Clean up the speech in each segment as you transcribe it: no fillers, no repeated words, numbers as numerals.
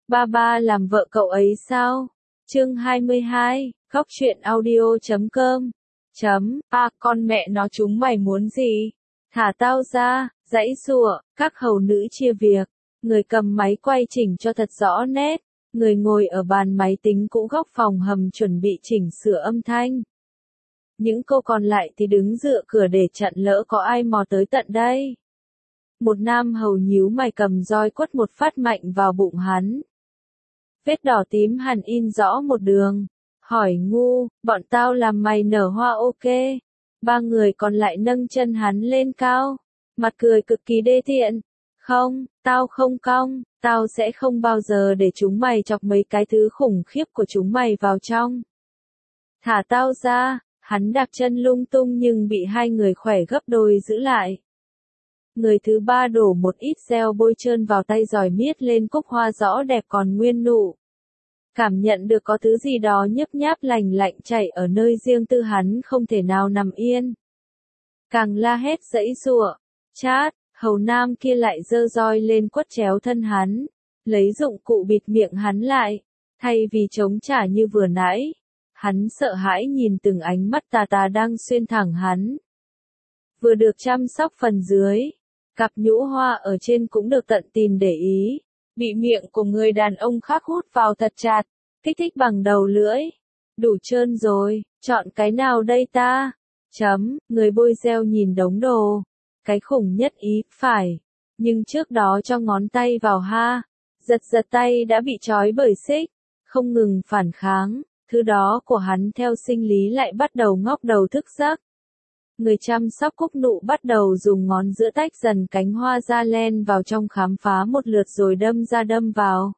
Ba ba làm vợ cậu ấy sao? Chương 22, Góc truyện audio.com. Con mẹ nó chúng mày muốn gì? Thả tao ra, giãy giụa, các hầu nữ chia việc. Người cầm máy quay chỉnh cho thật rõ nét. Người ngồi ở bàn máy tính cũ góc phòng hầm chuẩn bị chỉnh sửa âm thanh. Những cô còn lại thì đứng dựa cửa để chặn lỡ có ai mò tới tận đây. Một nam hầu nhíu mày cầm roi quất một phát mạnh vào bụng hắn. Vết đỏ tím hằn in rõ một đường. Hỏi ngu, bọn tao làm mày nở hoa ok. Ba người còn lại nâng chân hắn lên cao. Mặt cười cực kỳ đê tiện. Không, tao không cong, tao sẽ không bao giờ để chúng mày chọc mấy cái thứ khủng khiếp của chúng mày vào trong. Thả tao ra, hắn đạp chân lung tung nhưng bị hai người khỏe gấp đôi giữ lại. Người thứ ba đổ một ít gel bôi trơn vào tay rồi miết lên cúc hoa rõ đẹp còn nguyên nụ. Cảm nhận được có thứ gì đó nhấp nháp lành lạnh chảy ở nơi riêng tư hắn không thể nào nằm yên. Càng la hét giãy giụa, chát, hầu nam kia lại giơ roi lên quất chéo thân hắn, lấy dụng cụ bịt miệng hắn lại, thay vì chống trả như vừa nãy. Hắn sợ hãi nhìn từng ánh mắt tà tà đang xuyên thẳng hắn. Vừa được chăm sóc phần dưới, cặp nhũ hoa ở trên cũng được tận tình để ý. Bị miệng của người đàn ông khác hút vào thật chặt, kích thích bằng đầu lưỡi. Đủ trơn rồi, chọn cái nào đây ta? Người bôi gel nhìn đống đồ. Cái khủng nhất ý, phải. Nhưng trước đó cho ngón tay vào ha. Giật tay đã bị trói bởi xích. Không ngừng phản kháng. Thứ đó của hắn theo sinh lý lại bắt đầu ngóc đầu thức giấc. Người chăm sóc cúc nụ bắt đầu dùng ngón giữa tách dần cánh hoa ra len vào trong khám phá một lượt rồi đâm ra đâm vào.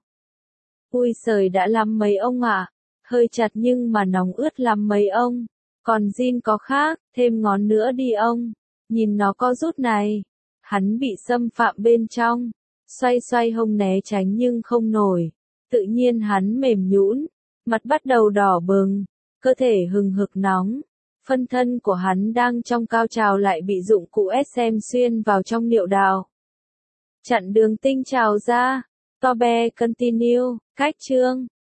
Ui giời đã lắm mấy ông ạ. Hơi chặt nhưng mà nóng ướt lắm mấy ông. Còn jean có khác, thêm ngón nữa đi ông. Nhìn nó co rút này. Hắn bị xâm phạm bên trong. Xoay hông né tránh nhưng không nổi. Tự nhiên hắn mềm nhũn, mặt bắt đầu đỏ bừng, cơ thể hừng hực nóng. Phân thân của hắn đang trong cao trào lại bị dụng cụ SM xuyên vào trong niệu đạo. Chặn đường tinh trào ra. Tobe continue, cách chương.